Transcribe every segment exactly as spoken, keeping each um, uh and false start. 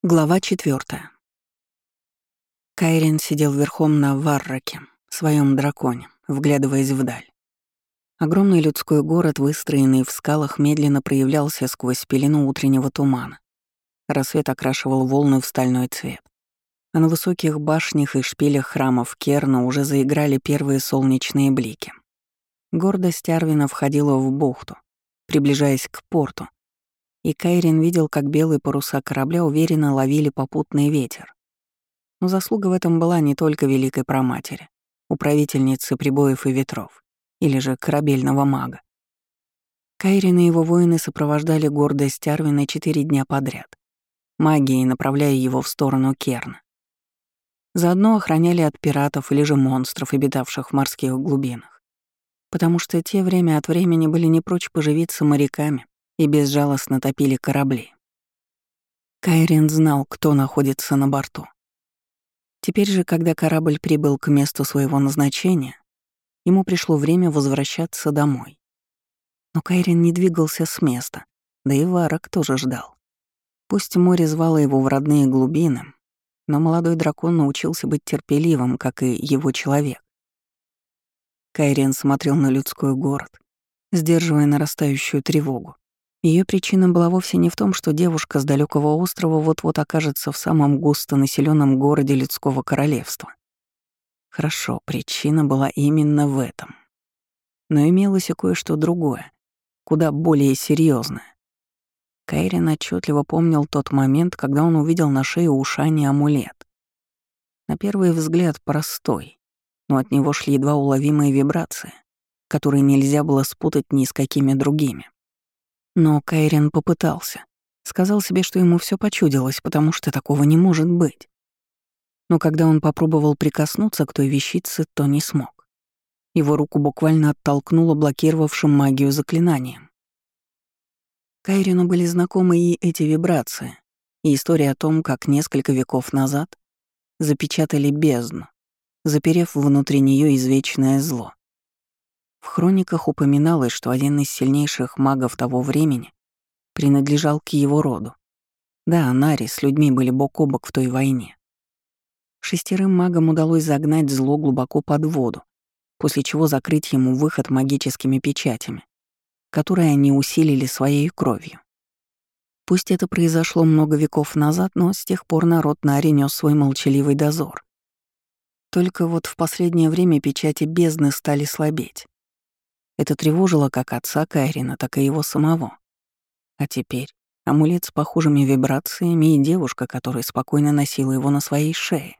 Глава четвертая. Кайрин сидел верхом на Варраке, своем драконе, вглядываясь вдаль. Огромный людской город, выстроенный в скалах, медленно проявлялся сквозь пелену утреннего тумана. Рассвет окрашивал волны в стальной цвет. А на высоких башнях и шпилях храмов Керна уже заиграли первые солнечные блики. Гордость Арвина входила в бухту, приближаясь к порту, и Кайрин видел, как белые паруса корабля уверенно ловили попутный ветер. Но заслуга в этом была не только великой праматери, управительницы прибоев и ветров, или же корабельного мага. Кайрин и его воины сопровождали гордость Арвина четыре дня подряд, магией направляя его в сторону Керна. Заодно охраняли от пиратов или же монстров, обитавших в морских глубинах, потому что те время от времени были не прочь поживиться моряками и безжалостно топили корабли. Кайрин знал, кто находится на борту. Теперь же, когда корабль прибыл к месту своего назначения, ему пришло время возвращаться домой. Но Кайрин не двигался с места, да и Варрак тоже ждал. Пусть море звало его в родные глубины, но молодой дракон научился быть терпеливым, как и его человек. Кайрин смотрел на людской город, сдерживая нарастающую тревогу. Ее причина была вовсе не в том, что девушка с далекого острова вот-вот окажется в самом густонаселенном городе людского королевства. Хорошо, причина была именно в этом. Но имелось и кое-что другое, куда более серьезное. Кайрин отчетливо помнил тот момент, когда он увидел на шее у Шани амулет. На первый взгляд простой, но от него шли едва уловимые вибрации, которые нельзя было спутать ни с какими другими. Но Кайрин попытался. Сказал себе, что ему все почудилось, потому что такого не может быть. Но когда он попробовал прикоснуться к той вещице, то не смог. Его руку буквально оттолкнуло блокировавшим магию заклинанием. Кайрину были знакомы и эти вибрации, и история о том, как несколько веков назад запечатали бездну, заперев внутри нее извечное зло. В хрониках упоминалось, что один из сильнейших магов того времени принадлежал к его роду. Да, Нари с людьми были бок о бок в той войне. Шестерым магам удалось загнать зло глубоко под воду, после чего закрыть ему выход магическими печатями, которые они усилили своей кровью. Пусть это произошло много веков назад, но с тех пор народ Нари нёс свой молчаливый дозор. Только вот в последнее время печати бездны стали слабеть. Это тревожило как отца Кайрина, так и его самого. А теперь амулет с похожими вибрациями и девушка, которая спокойно носила его на своей шее.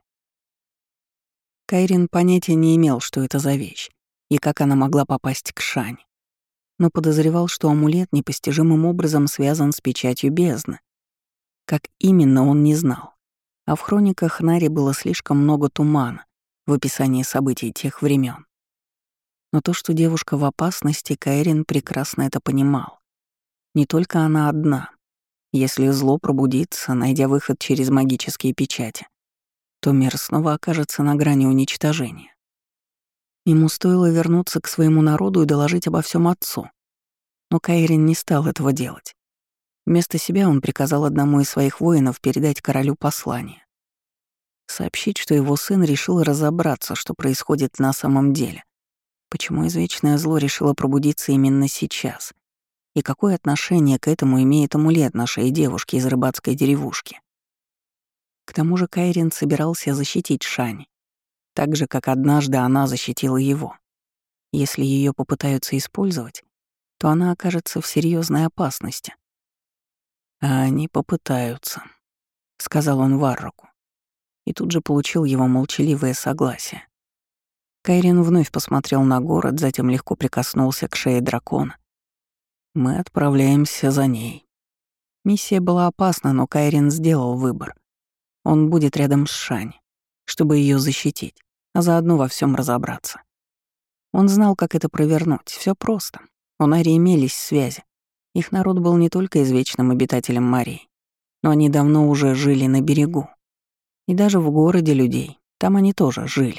Кайрин понятия не имел, что это за вещь и как она могла попасть к Шань, но подозревал, что амулет непостижимым образом связан с печатью бездны. Как именно, он не знал. А в хрониках Нари было слишком много тумана в описании событий тех времен. Но то, что девушка в опасности, Кайрин прекрасно это понимал. Не только она одна. Если зло пробудится, найдя выход через магические печати, то мир снова окажется на грани уничтожения. Ему стоило вернуться к своему народу и доложить обо всем отцу. Но Кайрин не стал этого делать. Вместо себя он приказал одному из своих воинов передать королю послание. Сообщить, что его сын решил разобраться, что происходит на самом деле. Почему извечное зло решило пробудиться именно сейчас? И какое отношение к этому имеет амулет нашей девушки из рыбацкой деревушки? К тому же Кайрин собирался защитить Шань, так же, как однажды она защитила его. Если ее попытаются использовать, то она окажется в серьезной опасности. «А они попытаются», — сказал он Варраку, и тут же получил его молчаливое согласие. Кайрин вновь посмотрел на город, затем легко прикоснулся к шее дракона. «Мы отправляемся за ней». Миссия была опасна, но Кайрин сделал выбор. Он будет рядом с Шань, чтобы ее защитить, а заодно во всем разобраться. Он знал, как это провернуть. Все просто. У Нари имелись связи. Их народ был не только извечным обитателем морей, но они давно уже жили на берегу. И даже в городе людей. Там они тоже жили.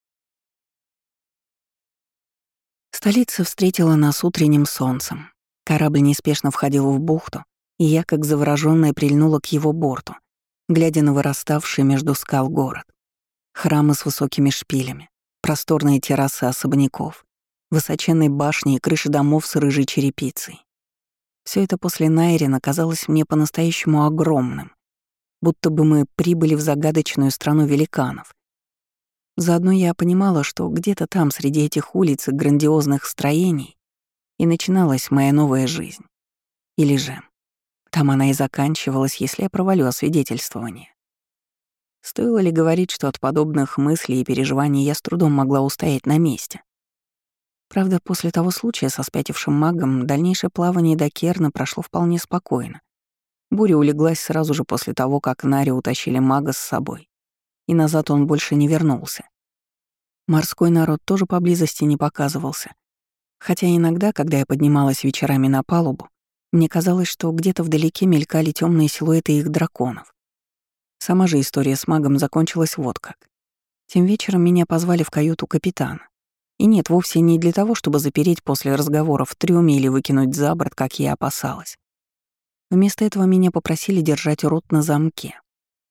Столица встретила нас утренним солнцем. Корабль неспешно входил в бухту, и я, как заворожённая, прильнула к его борту, глядя на выраставший между скал город. Храмы с высокими шпилями, просторные террасы особняков, высоченные башни и крыши домов с рыжей черепицей. Все это после Найрина казалось мне по-настоящему огромным, будто бы мы прибыли в загадочную страну великанов. Заодно я понимала, что где-то там, среди этих улиц и грандиозных строений, и начиналась моя новая жизнь. Или же там она и заканчивалась, если я провалю освидетельствование. Стоило ли говорить, что от подобных мыслей и переживаний я с трудом могла устоять на месте? Правда, после того случая со спятившим магом дальнейшее плавание до Керна прошло вполне спокойно. Буря улеглась сразу же после того, как Нари утащили мага с собой, и назад он больше не вернулся. Морской народ тоже поблизости не показывался, хотя иногда, когда я поднималась вечерами на палубу, мне казалось, что где-то вдалеке мелькали темные силуэты их драконов. Сама же история с магом закончилась вот как. Тем вечером меня позвали в каюту капитана. И нет, вовсе не для того, чтобы запереть после разговора в трюме или выкинуть за борт, как я опасалась. Вместо этого меня попросили держать рот на замке.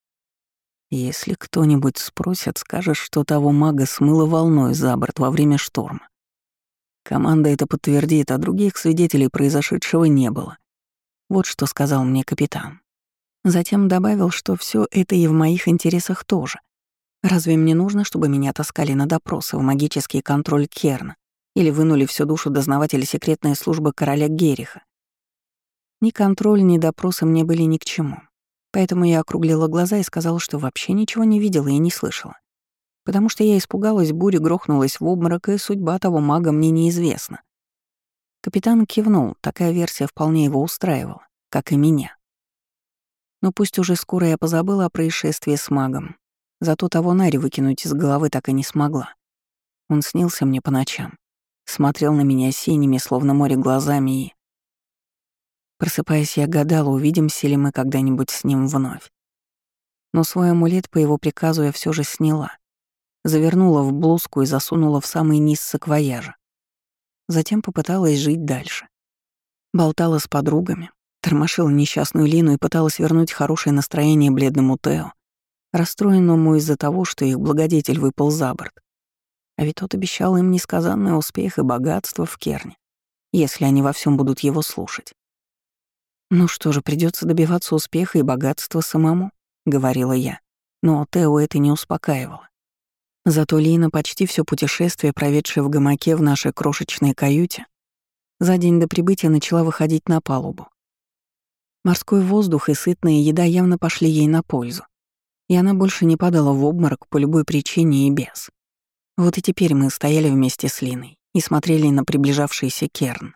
Если кто-нибудь спросит, скажешь, что того мага смыло волной за борт во время шторма. Команда это подтвердит, а других свидетелей произошедшего не было. Вот что сказал мне капитан. Затем добавил, что все это и в моих интересах тоже. Разве мне нужно, чтобы меня таскали на допросы в магический контроль Керна или вынули всю душу дознавателя секретной службы короля Гериха? Ни контроль, ни допросы мне были ни к чему. Поэтому я округлила глаза и сказала, что вообще ничего не видела и не слышала. Потому что я испугалась, буря грохнулась в обморок, и судьба того мага мне неизвестна. Капитан кивнул, такая версия вполне его устраивала, как и меня. Но пусть уже скоро я позабыла о происшествии с магом, зато того Нари выкинуть из головы так и не смогла. Он снился мне по ночам, смотрел на меня синими, словно море, глазами и... Просыпаясь, я гадала, увидимся ли мы когда-нибудь с ним вновь. Но свой амулет по его приказу я все же сняла, завернула в блузку и засунула в самый низ саквояжа. Затем попыталась жить дальше. Болтала с подругами, тормошила несчастную Лину и пыталась вернуть хорошее настроение бледному Тео, расстроенному из-за того, что их благодетель выпал за борт. А ведь тот обещал им несказанный успех и богатство в Керне, если они во всем будут его слушать. «Ну что же, придется добиваться успеха и богатства самому», — говорила я. Но Тео это не успокаивало. Зато Лина, почти все путешествие, проведшая в гамаке в нашей крошечной каюте, за день до прибытия начала выходить на палубу. Морской воздух и сытная еда явно пошли ей на пользу, и она больше не падала в обморок по любой причине и без. Вот и теперь мы стояли вместе с Линой и смотрели на приближавшийся Керн.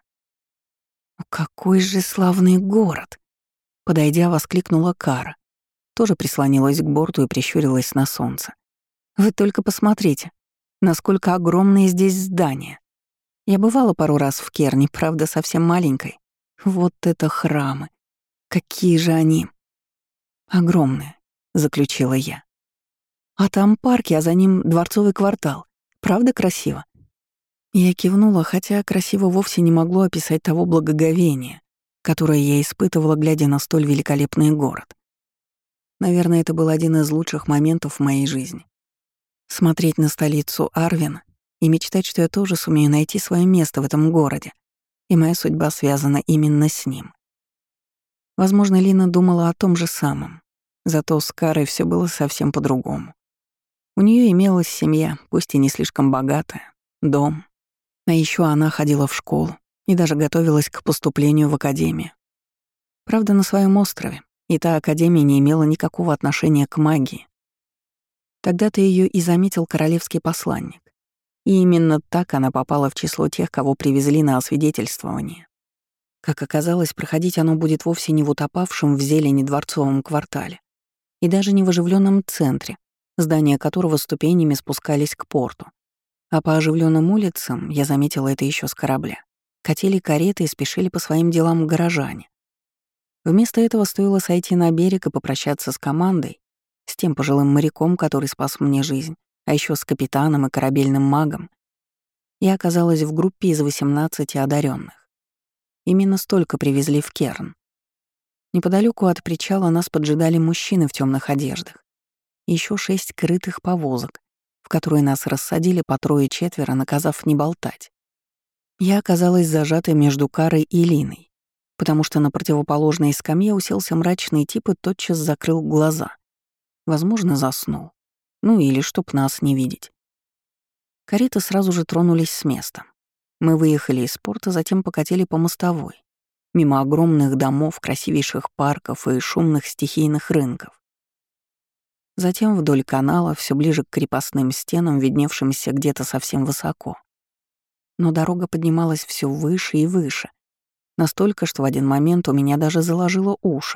«Какой же славный город!» Подойдя, воскликнула Кара. Тоже прислонилась к борту и прищурилась на солнце. «Вы только посмотрите, насколько огромные здесь здания. Я бывала пару раз в Керне, правда, совсем маленькой. Вот это храмы! Какие же они!» «Огромные», — заключила я. «А там парки, а за ним дворцовый квартал. Правда красиво?» Я кивнула, хотя красиво вовсе не могло описать того благоговения, которое я испытывала, глядя на столь великолепный город. Наверное, это был один из лучших моментов в моей жизни. Смотреть на столицу Арвина и мечтать, что я тоже сумею найти свое место в этом городе, и моя судьба связана именно с ним. Возможно, Лина думала о том же самом, зато с Карой все было совсем по-другому. У нее имелась семья, пусть и не слишком богатая, дом. А еще она ходила в школу и даже готовилась к поступлению в академию. Правда, на своем острове, и та академия не имела никакого отношения к магии. Тогда-то ее и заметил королевский посланник. И именно так она попала в число тех, кого привезли на освидетельствование. Как оказалось, проходить оно будет вовсе не в утопавшем в зелени дворцовом квартале, и даже не в оживленном центре, здания которого ступенями спускались к порту. А по оживленным улицам, я заметила это еще с корабля, катили кареты и спешили по своим делам горожане. Вместо этого стоило сойти на берег и попрощаться с командой, с тем пожилым моряком, который спас мне жизнь, а еще с капитаном и корабельным магом. Я оказалась в группе из восемнадцати одаренных. Именно столько привезли в Керн. Неподалеку от причала нас поджидали мужчины в темных одеждах. Еще шесть крытых повозок, в которые нас рассадили по трое-четверо, наказав не болтать. Я оказалась зажатой между Карой и Линой, потому что на противоположной скамье уселся мрачный тип и тотчас закрыл глаза. Возможно, заснул. Ну или чтоб нас не видеть. Кареты сразу же тронулись с места. Мы выехали из порта, затем покатили по мостовой, мимо огромных домов, красивейших парков и шумных стихийных рынков. Затем вдоль канала, все ближе к крепостным стенам, видневшимся где-то совсем высоко. Но дорога поднималась все выше и выше, настолько, что в один момент у меня даже заложило уши.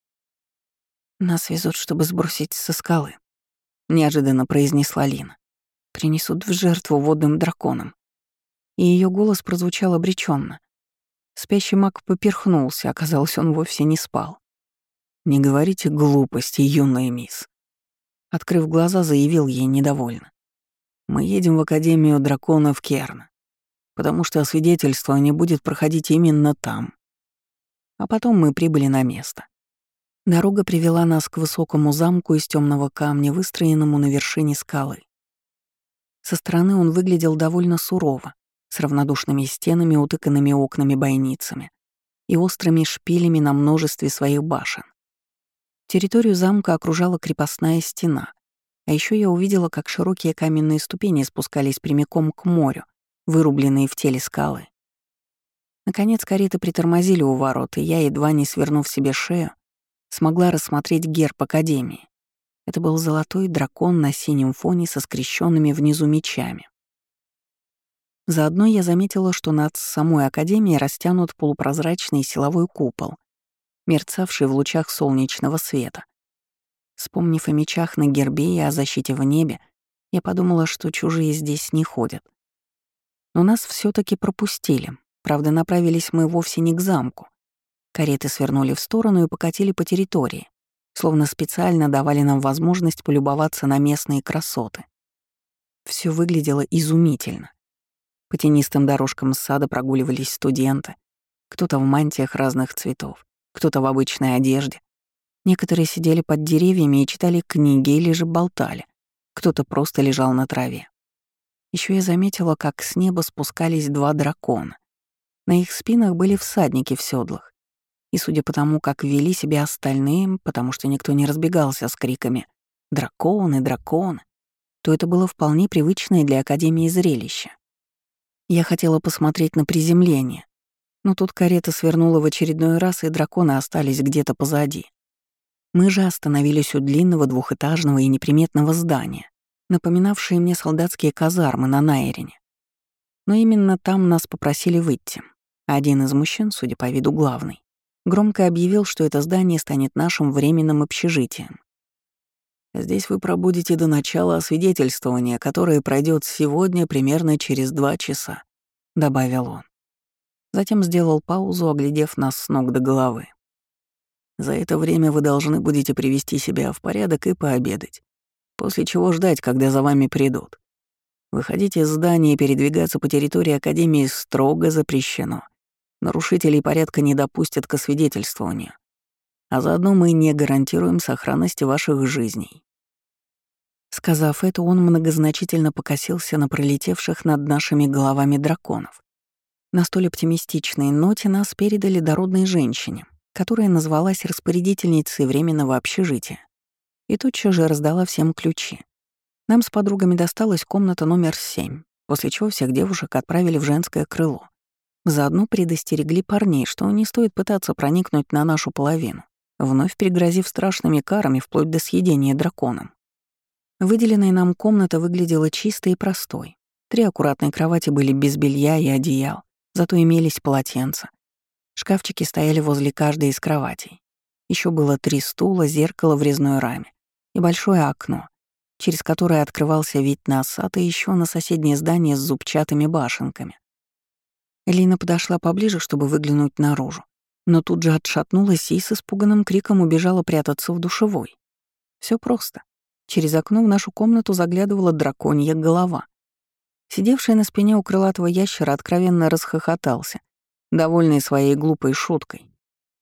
«Нас везут, чтобы сбросить со скалы», — неожиданно произнесла Лина. «Принесут в жертву водным драконам». И ее голос прозвучал обреченно. Спящий маг поперхнулся, оказалось, он вовсе не спал. «Не говорите глупости, юная мисс», — открыв глаза, заявил ей недовольно. «Мы едем в Академию драконов Керна, потому что освидетельствование будет проходить именно там». А потом мы прибыли на место. Дорога привела нас к высокому замку из темного камня, выстроенному на вершине скалы. Со стороны он выглядел довольно сурово, с равнодушными стенами, утыканными окнами-бойницами и острыми шпилями на множестве своих башен. Территорию замка окружала крепостная стена, а еще я увидела, как широкие каменные ступени спускались прямиком к морю, вырубленные в теле скалы. Наконец кареты притормозили у ворот, и я, едва не свернув себе шею, смогла рассмотреть герб Академии. Это был золотой дракон на синем фоне со скрещенными внизу мечами. Заодно я заметила, что над самой Академией растянут полупрозрачный силовой купол, мерцавший в лучах солнечного света. Вспомнив о мечах на гербе и о защите в небе, я подумала, что чужие здесь не ходят. Но нас все таки пропустили, правда, направились мы вовсе не к замку. Кареты свернули в сторону и покатили по территории, словно специально давали нам возможность полюбоваться на местные красоты. Все выглядело изумительно. По тенистым дорожкам сада прогуливались студенты, кто-то в мантиях разных цветов, кто-то в обычной одежде. Некоторые сидели под деревьями и читали книги или же болтали, кто-то просто лежал на траве. Еще я заметила, как с неба спускались два дракона. На их спинах были всадники в седлах. И судя по тому, как вели себя остальные, потому что никто не разбегался с криками «Драконы, драконы!», то это было вполне привычное для Академии зрелище. Я хотела посмотреть на приземление, но тут карета свернула в очередной раз, и драконы остались где-то позади. Мы же остановились у длинного двухэтажного и неприметного здания, напоминавшие мне солдатские казармы на Найрене. Но именно там нас попросили выйти. Один из мужчин, судя по виду главный, громко объявил, что это здание станет нашим временным общежитием. «Здесь вы пробудете до начала освидетельствования, которое пройдет сегодня примерно через два часа», — добавил он. Затем сделал паузу, оглядев нас с ног до головы. «За это время вы должны будете привести себя в порядок и пообедать, после чего ждать, когда за вами придут. Выходить из здания и передвигаться по территории Академии строго запрещено. Нарушителей порядка не допустят к освидетельствованию. А заодно мы не гарантируем сохранность ваших жизней». Сказав это, он многозначительно покосился на пролетевших над нашими головами драконов. На столь оптимистичной ноте нас передали дородной женщине, которая назвалась распорядительницей временного общежития, и тотчас же раздала всем ключи. Нам с подругами досталась комната номер семь, после чего всех девушек отправили в женское крыло. Заодно предостерегли парней, что не стоит пытаться проникнуть на нашу половину, вновь пригрозив страшными карами вплоть до съедения драконом. Выделенная нам комната выглядела чистой и простой. Три аккуратные кровати были без белья и одеял, зато имелись полотенца. Шкафчики стояли возле каждой из кроватей. Еще было три стула, зеркало в резной раме и большое окно, через которое открывался вид на сад и еще на соседнее здание с зубчатыми башенками. Лина подошла поближе, чтобы выглянуть наружу, но тут же отшатнулась и с испуганным криком убежала прятаться в душевой. Все просто. Через окно в нашу комнату заглядывала драконья голова. Сидевший на спине у крылатого ящера откровенно расхохотался, довольный своей глупой шуткой.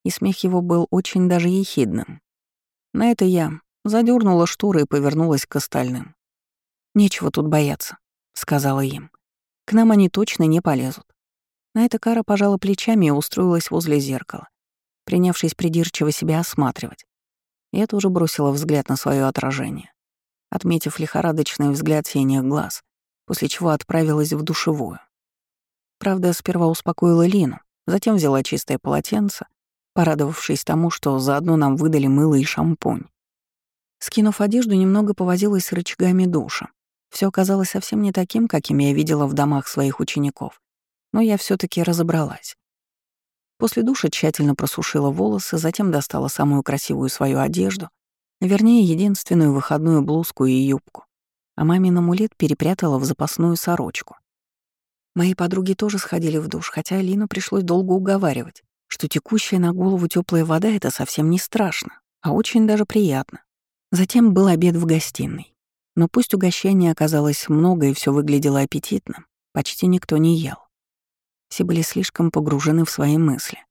и смех его был очень даже ехидным. На это я задернула шторы и повернулась к остальным. «Нечего тут бояться», — сказала им. «К нам они точно не полезут». На это Кара пожала плечами и устроилась возле зеркала, принявшись придирчиво себя осматривать. Я тоже бросила взгляд на свое отражение, отметив лихорадочный взгляд синих глаз, после чего отправилась в душевую. Правда, сперва успокоила Лину, затем взяла чистое полотенце, порадовавшись тому, что заодно нам выдали мыло и шампунь. Скинув одежду, немного повозилась с рычагами душа. Все оказалось совсем не таким, каким я видела в домах своих учеников, но я все таки разобралась. После душа тщательно просушила волосы, затем достала самую красивую свою одежду, вернее, единственную выходную блузку и юбку, а мамин амулет перепрятала в запасную сорочку. Мои подруги тоже сходили в душ, хотя Алину пришлось долго уговаривать, что текущая на голову теплая вода — это совсем не страшно, а очень даже приятно. Затем был обед в гостиной. Но пусть угощения оказалось много и все выглядело аппетитно, почти никто не ел. Все были слишком погружены в свои мысли.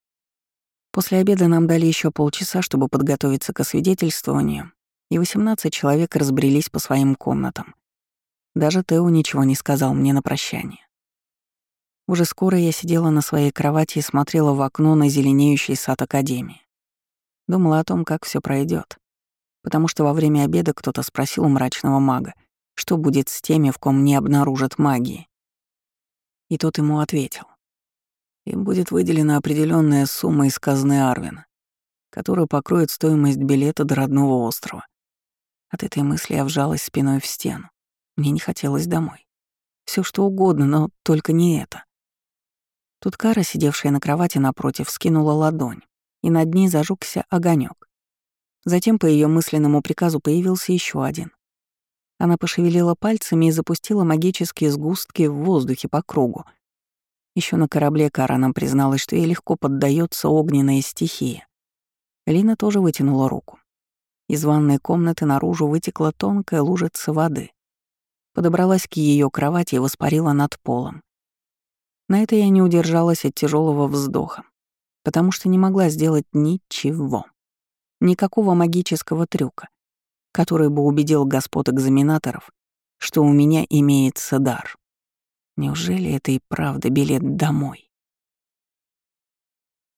После обеда нам дали еще полчаса, чтобы подготовиться к освидетельствованию, и восемнадцать человек разбрелись по своим комнатам. Даже Тео ничего не сказал мне на прощание. Уже скоро я сидела на своей кровати и смотрела в окно на зеленеющий сад Академии. Думала о том, как все пройдет, потому что во время обеда кто-то спросил у мрачного мага, что будет с теми, в ком не обнаружат магии. И тот ему ответил. Им будет выделена определенная сумма из казны Арвина, которая покроет стоимость билета до родного острова. От этой мысли я вжалась спиной в стену. Мне не хотелось домой. Все что угодно, но только не это. Тут Кара, сидевшая на кровати напротив, скинула ладонь, и над ней зажегся огонек. Затем по ее мысленному приказу появился еще один. Она пошевелила пальцами и запустила магические сгустки в воздухе по кругу. Еще на корабле Кара нам призналась, что ей легко поддается огненная стихия. Лина тоже вытянула руку. Из ванной комнаты наружу вытекла тонкая лужица воды. Подобралась к ее кровати и воспарила над полом. На это я не удержалась от тяжелого вздоха, потому что не могла сделать ничего. Никакого магического трюка, который бы убедил господ экзаменаторов, что у меня имеется дар. Неужели это и правда билет домой?